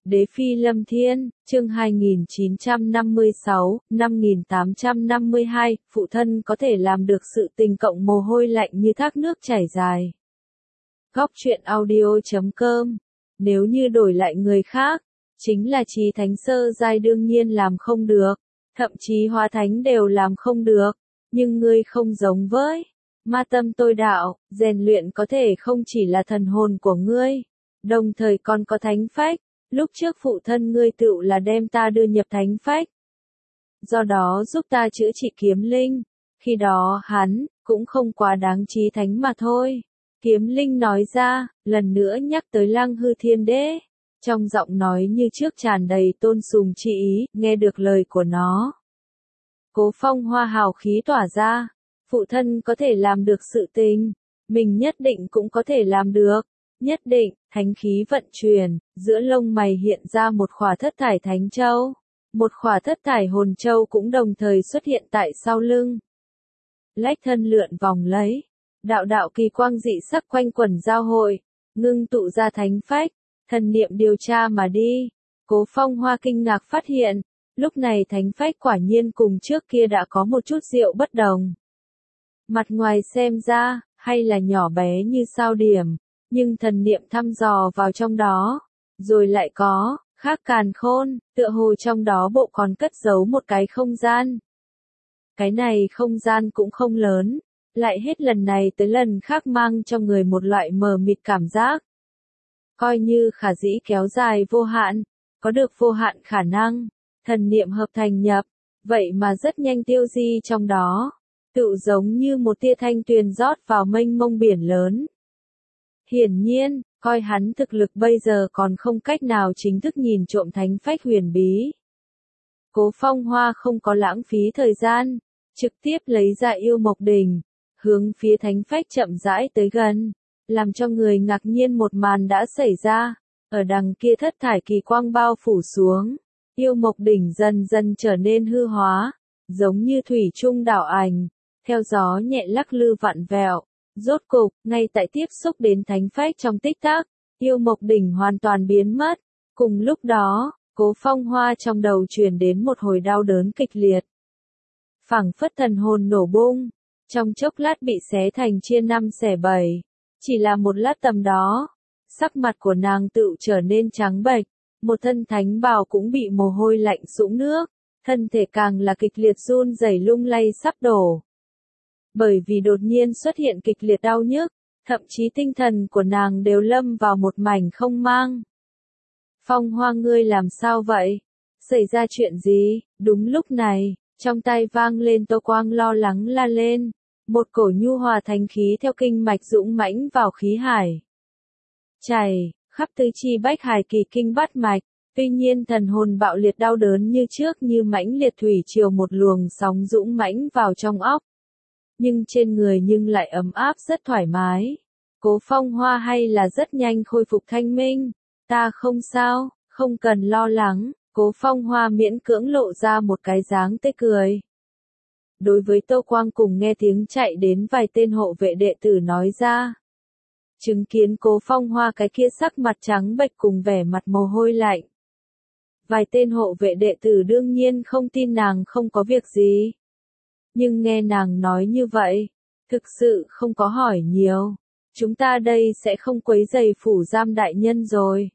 Đế Phi Lâm Thiên, chương 2956, 5852, phụ thân có thể làm được sự tình cộng mồ hôi lạnh như thác nước chảy dài. Góc truyện audio.com. Nếu như đổi lại người khác, chính là chí thánh sơ giai đương nhiên làm không được, thậm chí hóa thánh đều làm không được, nhưng ngươi không giống với ma tâm tôi đạo, rèn luyện có thể không chỉ là thần hồn của ngươi, đồng thời còn có thánh phách. Lúc trước phụ thân ngươi tựu là đem ta đưa nhập thánh phách. Do đó giúp ta chữa trị kiếm linh. Khi đó hắn, cũng không quá đáng chí thánh mà thôi. Kiếm linh nói ra, lần nữa nhắc tới Lăng Hư Thiên Đế. Trong giọng nói như trước tràn đầy tôn sùng chi ý, nghe được lời của nó. Cố Phong Hoa hào khí tỏa ra. Phụ thân có thể làm được sự tình. Mình nhất định cũng có thể làm được. Nhất định, thánh khí vận chuyển, giữa lông mày hiện ra một khỏa thất thải thánh châu. Một khỏa thất thải hồn châu cũng đồng thời xuất hiện tại sau lưng. Lách thân lượn vòng lấy. Đạo đạo kỳ quang dị sắc quanh quẩn giao hội. Ngưng tụ ra thánh phách. Thần niệm điều tra mà đi. Cố Phong Hoa kinh ngạc phát hiện. Lúc này thánh phách quả nhiên cùng trước kia đã có một chút diệu bất đồng. Mặt ngoài xem ra, hay là nhỏ bé như sao điểm. Nhưng thần niệm thăm dò vào trong đó, rồi lại có, khác càn khôn, tựa hồ trong đó bộ còn cất giấu một cái không gian. Cái này không gian cũng không lớn, lại hết lần này tới lần khác mang cho người một loại mờ mịt cảm giác. Coi như khả dĩ kéo dài vô hạn, có được vô hạn khả năng, thần niệm hợp thành nhập, vậy mà rất nhanh tiêu di trong đó, tựu giống như một tia thanh tuyền rót vào mênh mông biển lớn. Hiển nhiên, coi hắn thực lực bây giờ còn không cách nào chính thức nhìn trộm thánh phách huyền bí. Cố Phong Hoa không có lãng phí thời gian, trực tiếp lấy ra yêu mộc đỉnh, hướng phía thánh phách chậm rãi tới gần, làm cho người ngạc nhiên một màn đã xảy ra, ở đằng kia thất thải kỳ quang bao phủ xuống, yêu mộc đỉnh dần dần trở nên hư hóa, giống như thủy trung đảo ảnh, theo gió nhẹ lắc lư vặn vẹo. Rốt cục, ngay tại tiếp xúc đến thánh phách trong tích tắc, yêu mộc đỉnh hoàn toàn biến mất. Cùng lúc đó, Cố Phong Hoa trong đầu truyền đến một hồi đau đớn kịch liệt. Phảng phất thần hồn nổ bung, trong chốc lát bị xé thành chia năm xẻ bảy. Chỉ là một lát tầm đó, sắc mặt của nàng tựu trở nên trắng bệch, một thân thánh bào cũng bị mồ hôi lạnh sũng nước, thân thể càng là kịch liệt run rẩy lung lay sắp đổ. Bởi vì đột nhiên xuất hiện kịch liệt đau nhức, thậm chí tinh thần của nàng đều lâm vào một mảnh không mang. Phong Hoa ngươi làm sao vậy? Xảy ra chuyện gì? Đúng lúc này, trong tai vang lên Tô Quang lo lắng la lên. Một cổ nhu hòa thánh khí theo kinh mạch dũng mãnh vào khí hải. Chảy, khắp tứ chi bách hải kỳ kinh bát mạch. Tuy nhiên thần hồn bạo liệt đau đớn như trước như mãnh liệt thủy triều một luồng sóng dũng mãnh vào trong óc. Nhưng trên người nhưng lại ấm áp rất thoải mái. Cố Phong Hoa hay là rất nhanh khôi phục thanh minh. Ta không sao, không cần lo lắng. Cố Phong Hoa miễn cưỡng lộ ra một cái dáng tươi cười. Đối với Tô Quang cùng nghe tiếng chạy đến vài tên hộ vệ đệ tử nói ra. Chứng kiến Cố Phong Hoa cái kia sắc mặt trắng bệch cùng vẻ mặt mồ hôi lạnh. Vài tên hộ vệ đệ tử đương nhiên không tin nàng không có việc gì. Nhưng nghe nàng nói như vậy, thực sự không có hỏi nhiều. Chúng ta đây sẽ không quấy rầy phủ giam đại nhân rồi.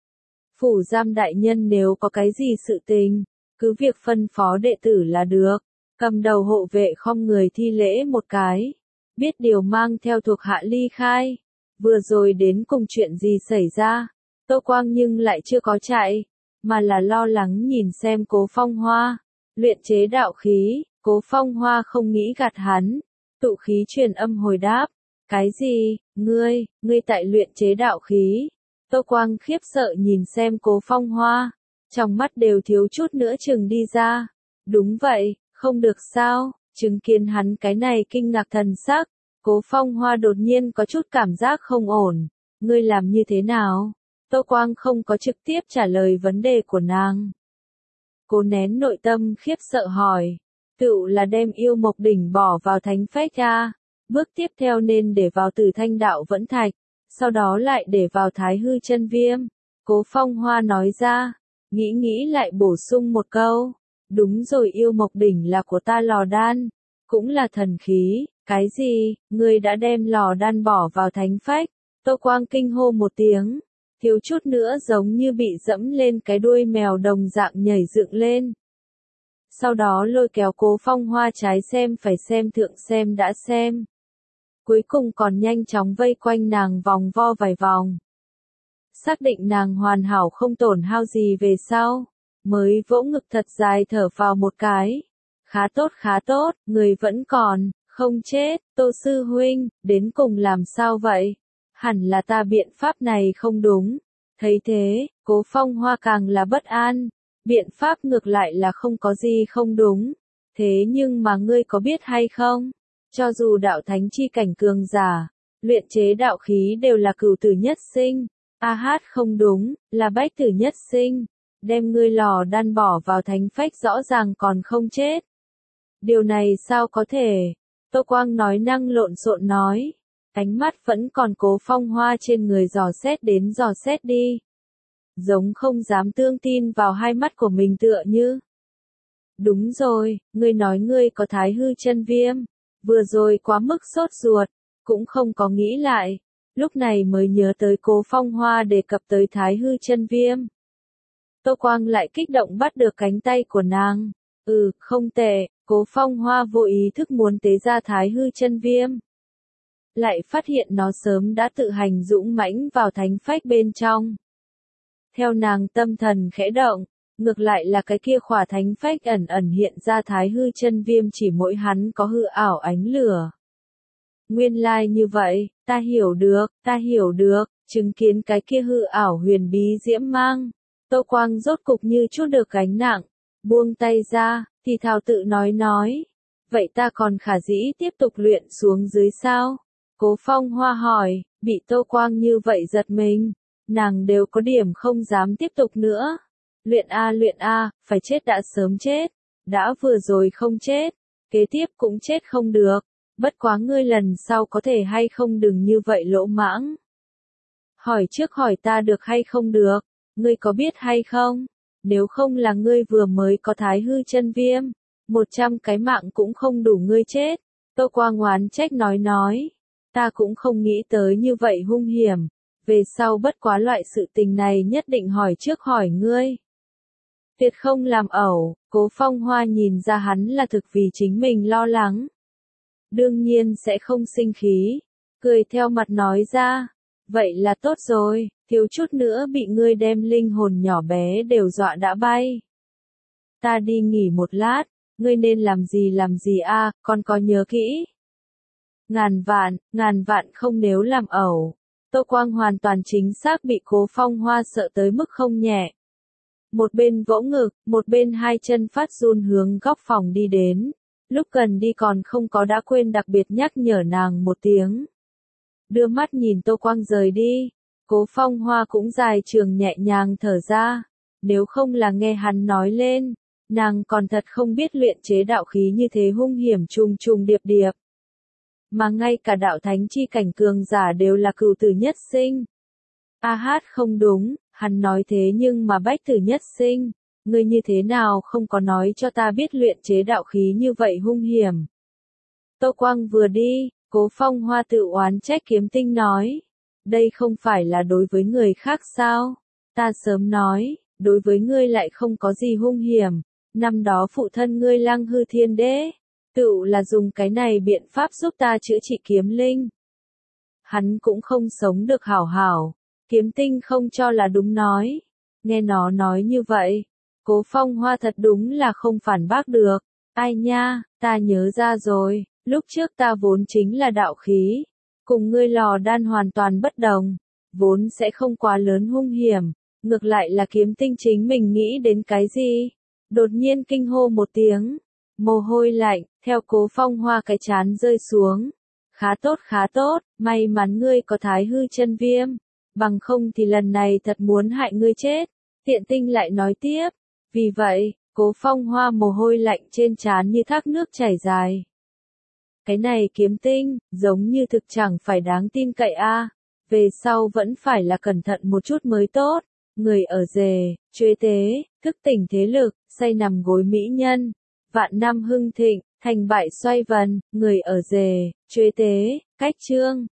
Phủ giam đại nhân nếu có cái gì sự tình, cứ việc phân phó đệ tử là được. Cầm đầu hộ vệ khom người thi lễ một cái. Biết điều mang theo thuộc hạ ly khai. Vừa rồi đến cùng chuyện gì xảy ra. Tô Quang nhưng lại chưa có chạy, mà là lo lắng nhìn xem Cố Phong Hoa. Luyện chế đạo khí. Cố Phong Hoa không nghĩ gạt hắn, tụ khí truyền âm hồi đáp, cái gì, ngươi tại luyện chế đạo khí. Tô Quang khiếp sợ nhìn xem Cố Phong Hoa, trong mắt đều thiếu chút nữa chừng đi ra. Đúng vậy, không được sao, chứng kiến hắn cái này kinh ngạc thần sắc, Cố Phong Hoa đột nhiên có chút cảm giác không ổn, ngươi làm như thế nào? Tô Quang không có trực tiếp trả lời vấn đề của nàng. Cố nén nội tâm khiếp sợ hỏi. Tựu là đem yêu mộc đỉnh bỏ vào thánh phách ra, bước tiếp theo nên để vào Tử Thanh Đạo Vẫn Thạch, sau đó lại để vào Thái Hư Chân Viêm. Cố Phong Hoa nói ra, nghĩ lại bổ sung một câu. Đúng rồi, yêu mộc đỉnh là của ta lò đan, cũng là thần khí. Cái gì, ngươi đã đem lò đan bỏ vào thánh phách? Tô Quang kinh hô một tiếng, thiếu chút nữa giống như bị dẫm lên cái đuôi mèo đồng dạng nhảy dựng lên. Sau đó lôi kéo Cố Phong Hoa trái xem phải xem thượng xem đã xem. Cuối cùng còn nhanh chóng vây quanh nàng vòng vo vài vòng. Xác định nàng hoàn hảo không tổn hao gì về sau, mới vỗ ngực thật dài thở vào một cái. Khá tốt, người vẫn còn, không chết. Tô sư huynh, đến cùng làm sao vậy? Hẳn là ta biện pháp này không đúng. Thấy thế, Cố Phong Hoa càng là bất an. Biện pháp ngược lại là không có gì không đúng. Thế nhưng mà ngươi có biết hay không? Cho dù đạo thánh chi cảnh cường giả, luyện chế đạo khí đều là cửu tử nhất sinh. Không đúng, là bách tử nhất sinh. Đem ngươi lò đan bỏ vào thánh phách rõ ràng còn không chết. Điều này sao có thể? Tô Quang nói năng lộn xộn nói. Ánh mắt vẫn còn Cố Phong Hoa trên người dò xét đến dò xét đi. Giống không dám tương tin vào hai mắt của mình tựa như. Đúng rồi, ngươi nói ngươi có thái hư chân viêm. Vừa rồi quá mức sốt ruột, cũng không có nghĩ lại. Lúc này mới nhớ tới Cố Phong Hoa đề cập tới thái hư chân viêm. Tô Quang lại kích động bắt được cánh tay của nàng. Không tệ, Cố Phong Hoa vô ý thức muốn tế ra thái hư chân viêm. Lại phát hiện nó sớm đã tự hành dũng mãnh vào thánh phách bên trong. Theo nàng tâm thần khẽ động, ngược lại là cái kia khỏa thánh phách ẩn ẩn hiện ra thái hư chân viêm chỉ mỗi hắn có hư ảo ánh lửa. Nguyên lai như vậy, ta hiểu được, chứng kiến cái kia hư ảo huyền bí diễm mang. Tô Quang rốt cục như chút được gánh nặng, buông tay ra, thì thào tự nói. Vậy ta còn khả dĩ tiếp tục luyện xuống dưới sao? Cố Phong Hoa hỏi, bị Tô Quang như vậy giật mình, nàng đều có điểm không dám tiếp tục nữa. Luyện a, phải chết đã sớm chết, đã vừa rồi không chết, kế tiếp cũng chết không được, bất quá ngươi lần sau có thể hay không đừng như vậy lỗ mãng. Hỏi trước hỏi ta được hay không được, ngươi có biết hay không, nếu không là ngươi vừa mới có thái hư chân viêm, 100 cái mạng cũng không đủ ngươi chết. Tô Quang oán trách nói, ta cũng không nghĩ tới như vậy hung hiểm, về sau bất quá loại sự tình này nhất định hỏi trước hỏi ngươi. Tuyệt không làm ẩu, Cố Phong Hoa nhìn ra hắn là thực vì chính mình lo lắng. Đương nhiên sẽ không sinh khí, cười theo mặt nói ra, vậy là tốt rồi, thiếu chút nữa bị ngươi đem linh hồn nhỏ bé đều dọa đã bay. Ta đi nghỉ một lát, ngươi nên làm gì con có nhớ kỹ. Ngàn vạn không nếu làm ẩu. Tô Quang hoàn toàn chính xác bị Cố Phong Hoa sợ tới mức không nhẹ. Một bên vỗ ngực, một bên hai chân phát run hướng góc phòng đi đến. Lúc cần đi còn không có đã quên đặc biệt nhắc nhở nàng một tiếng. Đưa mắt nhìn Tô Quang rời đi, Cố Phong Hoa cũng dài trường nhẹ nhàng thở ra. Nếu không là nghe hắn nói lên, nàng còn thật không biết luyện chế đạo khí như thế hung hiểm trùng điệp. Mà ngay cả đạo thánh chi cảnh cường giả đều là cửu tử nhất sinh. Không đúng, hắn nói thế nhưng mà bách tử nhất sinh, ngươi như thế nào không có nói cho ta biết luyện chế đạo khí như vậy hung hiểm. Tô Quang vừa đi, Cố Phong Hoa tự oán trách Kiếm Tinh nói, đây không phải là đối với người khác sao, ta sớm nói, đối với ngươi lại không có gì hung hiểm, năm đó phụ thân ngươi Lăng Hư Thiên Đế, tựu là dùng cái này biện pháp giúp ta chữa trị kiếm linh. Hắn cũng không sống được hảo hảo. Kiếm Tinh không cho là đúng nói. Nghe nó nói như vậy, Cố Phong Hoa thật đúng là không phản bác được. Ai nha, ta nhớ ra rồi, lúc trước ta vốn chính là đạo khí. Cùng ngươi lò đan hoàn toàn bất đồng, vốn sẽ không quá lớn hung hiểm. Ngược lại là Kiếm Tinh chính mình nghĩ đến cái gì? Đột nhiên kinh hô một tiếng. Mồ hôi lạnh, theo Cố Phong Hoa cái chán rơi xuống. Khá tốt, may mắn ngươi có thái hư chân viêm. Bằng không thì lần này thật muốn hại ngươi chết. Tiện Tinh lại nói tiếp. Vì vậy, Cố Phong Hoa mồ hôi lạnh trên trán như thác nước chảy dài. Cái này Kiếm Tinh, giống như thực chẳng phải đáng tin cậy a. Về sau vẫn phải là cẩn thận một chút mới tốt. người ở Dề, Chuế Tế, thức tỉnh thế lực, say nằm gối mỹ nhân. Vạn năm hưng thịnh, thành bại xoay vần, người ở Dề, Chuế Tế, cách chương.